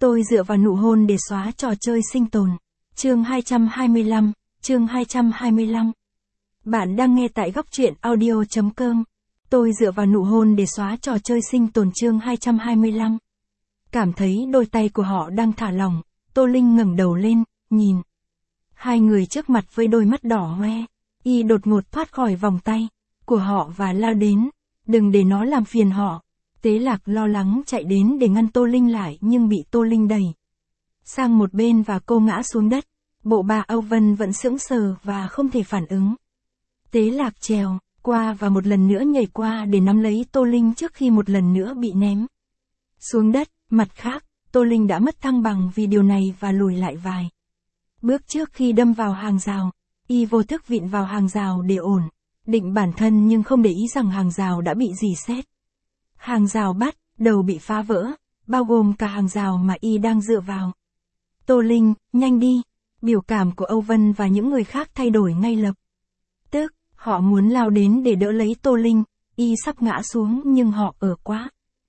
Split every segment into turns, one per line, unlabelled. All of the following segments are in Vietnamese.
Tôi dựa vào nụ hôn để xóa trò chơi sinh tồn. Chương 225, chương 225. Bạn đang nghe tại góc truyện audio.com. Tôi dựa vào nụ hôn để xóa trò chơi sinh tồn chương 225. Cảm thấy đôi tay của họ đang thả lỏng, Tô Linh ngẩng đầu lên, nhìn. Hai người trước mặt với đôi mắt đỏ hoe, y đột ngột thoát khỏi vòng tay của họ và lao đến. Đừng để nó làm phiền họ. Tế Lạc lo lắng chạy đến để ngăn Tô Linh lại nhưng bị Tô Linh đẩy sang một bên và cô ngã xuống đất. Bộ bà Âu Vân vẫn sững sờ và không thể phản ứng. Tế Lạc trèo qua và một lần nữa nhảy qua để nắm lấy Tô Linh trước khi một lần nữa bị ném xuống đất. Mặt khác, Tô Linh đã mất thăng bằng vì điều này và lùi lại vài bước trước khi đâm vào hàng rào. Y vô thức vịn vào hàng rào để ổn định bản thân nhưng không để ý rằng hàng rào đã bị rỉ sét. Hàng rào bắt đầu bị phá vỡ, bao gồm cả hàng rào mà y đang dựa vào. Tô Linh, nhanh đi! Biểu cảm của Âu Vân và những người khác thay đổi ngay lập tức. Họ muốn lao đến để đỡ lấy Tô Linh. Y sắp ngã xuống nhưng họ ở quá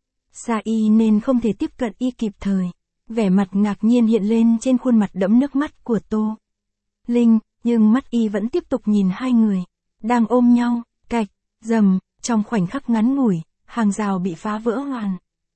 xa y nên không thể tiếp cận y kịp thời. Vẻ mặt ngạc nhiên hiện lên trên khuôn mặt đẫm nước mắt của Tô Linh, nhưng mắt y vẫn tiếp tục nhìn hai người đang ôm nhau. Cạch, rầm, trong khoảnh khắc ngắn ngủi, hàng rào bị phá vỡ hoàn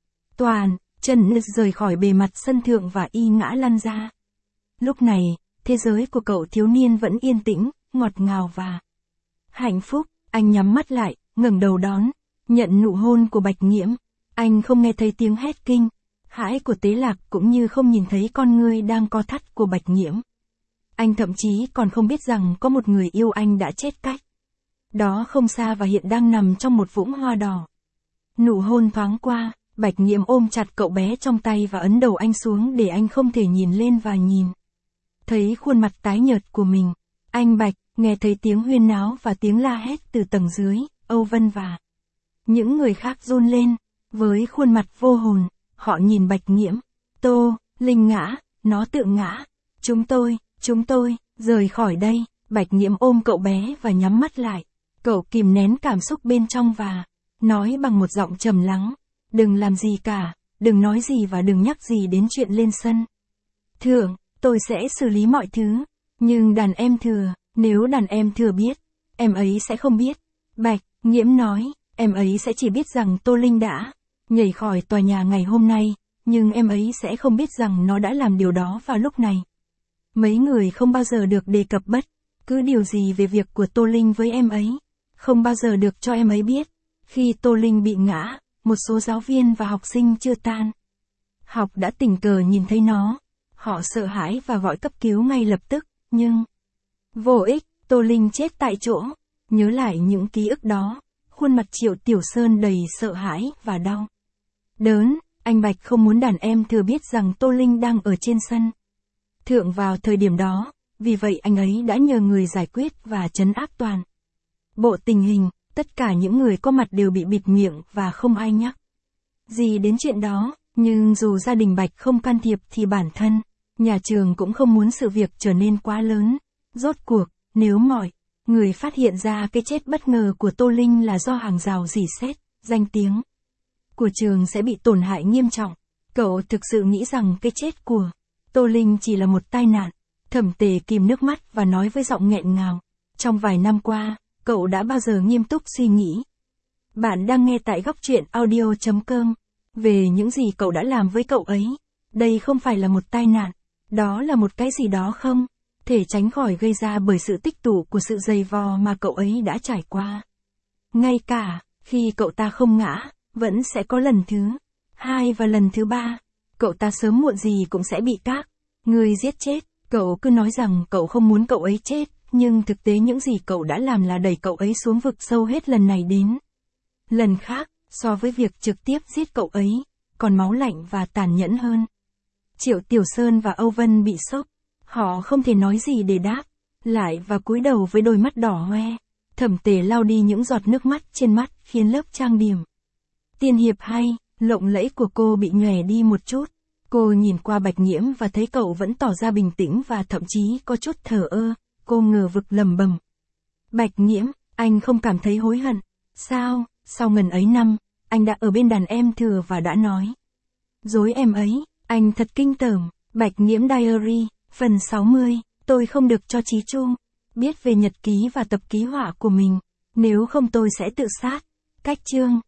toàn, chân rời khỏi bề mặt sân thượng và y ngã lăn ra. Lúc này, thế giới của cậu thiếu niên vẫn yên tĩnh, ngọt ngào và hạnh phúc. Anh nhắm mắt lại, ngẩng đầu đón nhận nụ hôn của Bạch Nghiễm. Anh không nghe thấy tiếng hét kinh hãi của Tế Lạc cũng như không nhìn thấy con ngươi đang co thắt của Bạch Nghiễm. Anh thậm chí còn không biết rằng có một người yêu anh đã chết cách đó không xa và hiện đang nằm trong một vũng hoa đỏ. Nụ hôn thoáng qua, Bạch Nghiễm ôm chặt cậu bé trong tay và ấn đầu anh xuống để anh không thể nhìn lên và nhìn thấy khuôn mặt tái nhợt của mình. Anh Bạch, nghe thấy tiếng huyên náo và tiếng la hét từ tầng dưới. Âu Vân và những người khác run lên, với khuôn mặt vô hồn, họ nhìn Bạch Nghiễm. Tô Linh ngã, nó tự ngã. Chúng tôi, rời khỏi đây. Bạch Nghiễm ôm cậu bé và nhắm mắt lại. Cậu kìm nén cảm xúc bên trong và nói bằng một giọng trầm lắng. Đừng làm gì cả, đừng nói gì và đừng nhắc gì đến chuyện lên sân thượng, tôi sẽ xử lý mọi thứ. Nhưng đàn em Thừa, nếu đàn em Thừa biết, em ấy sẽ không biết. Bạch Nghiễm nói, em ấy sẽ chỉ biết rằng Tô Linh đã nhảy khỏi tòa nhà ngày hôm nay, nhưng em ấy sẽ không biết rằng nó đã làm điều đó vào lúc này. Mấy người không bao giờ được đề cập bất cứ điều gì về việc của Tô Linh với em ấy. Không bao giờ được cho em ấy biết. Khi Tô Linh bị ngã, một số giáo viên và học sinh chưa tan học đã tình cờ nhìn thấy nó. Họ sợ hãi và gọi cấp cứu ngay lập tức, nhưng vô ích. Tô Linh chết tại chỗ. Nhớ lại những ký ức đó, khuôn mặt Triệu Tiểu Sơn đầy sợ hãi và đau đớn. Anh Bạch không muốn đàn em Thừa biết rằng Tô Linh đang ở trên sân thượng vào thời điểm đó, vì vậy anh ấy đã nhờ người giải quyết và trấn áp toàn bộ tình hình. Tất cả những người có mặt đều bị bịt miệng và không ai nhắc gì đến chuyện đó. Nhưng dù gia đình Bạch không can thiệp thì bản thân nhà trường cũng không muốn sự việc trở nên quá lớn. Rốt cuộc, nếu mọi người phát hiện ra cái chết bất ngờ của Tô Linh là do hàng rào rỉ sét, danh tiếng của trường sẽ bị tổn hại nghiêm trọng. Cậu thực sự nghĩ rằng cái chết của Tô Linh chỉ là một tai nạn. Thẩm Tề kìm nước mắt và nói với giọng nghẹn ngào. Trong vài năm qua, cậu đã bao giờ nghiêm túc suy nghĩ? Bạn đang nghe tại góc truyện audio.com về những gì cậu đã làm với cậu ấy. Đây không phải là một tai nạn. Đó là một cái gì đó không thể tránh khỏi gây ra bởi sự tích tụ của sự dày vò mà cậu ấy đã trải qua. Ngay cả khi cậu ta không ngã, vẫn sẽ có lần thứ hai và lần thứ ba. Cậu ta sớm muộn gì cũng sẽ bị các người giết chết. Cậu cứ nói rằng cậu không muốn cậu ấy chết, nhưng thực tế những gì cậu đã làm là đẩy cậu ấy xuống vực sâu hết lần này đến lần khác. So với việc trực tiếp giết cậu ấy, còn máu lạnh và tàn nhẫn hơn. Triệu Tiểu Sơn và Âu Vân bị sốc. Họ không thể nói gì để đáp lại và cúi đầu với đôi mắt đỏ hoe. Thẩm Tề lau đi những giọt nước mắt trên mắt khiến lớp trang điểm tiên hiệp hay lộng lẫy của cô bị nhòe đi một chút. Cô nhìn qua Bạch Nghiễm và thấy cậu vẫn tỏ ra bình tĩnh và thậm chí có chút thờ ơ. Cô ngờ vực lẩm bẩm. Bạch Nghiễm, anh không cảm thấy hối hận? Sao, sau ngần ấy năm, anh đã ở bên đàn em Thừa và đã nói dối em ấy. Anh thật kinh tởm. Bạch Nghiễm Diary, phần 60, tôi không được cho Chí Trung biết về nhật ký và tập ký họa của mình. Nếu không tôi sẽ tự sát. Cách chương.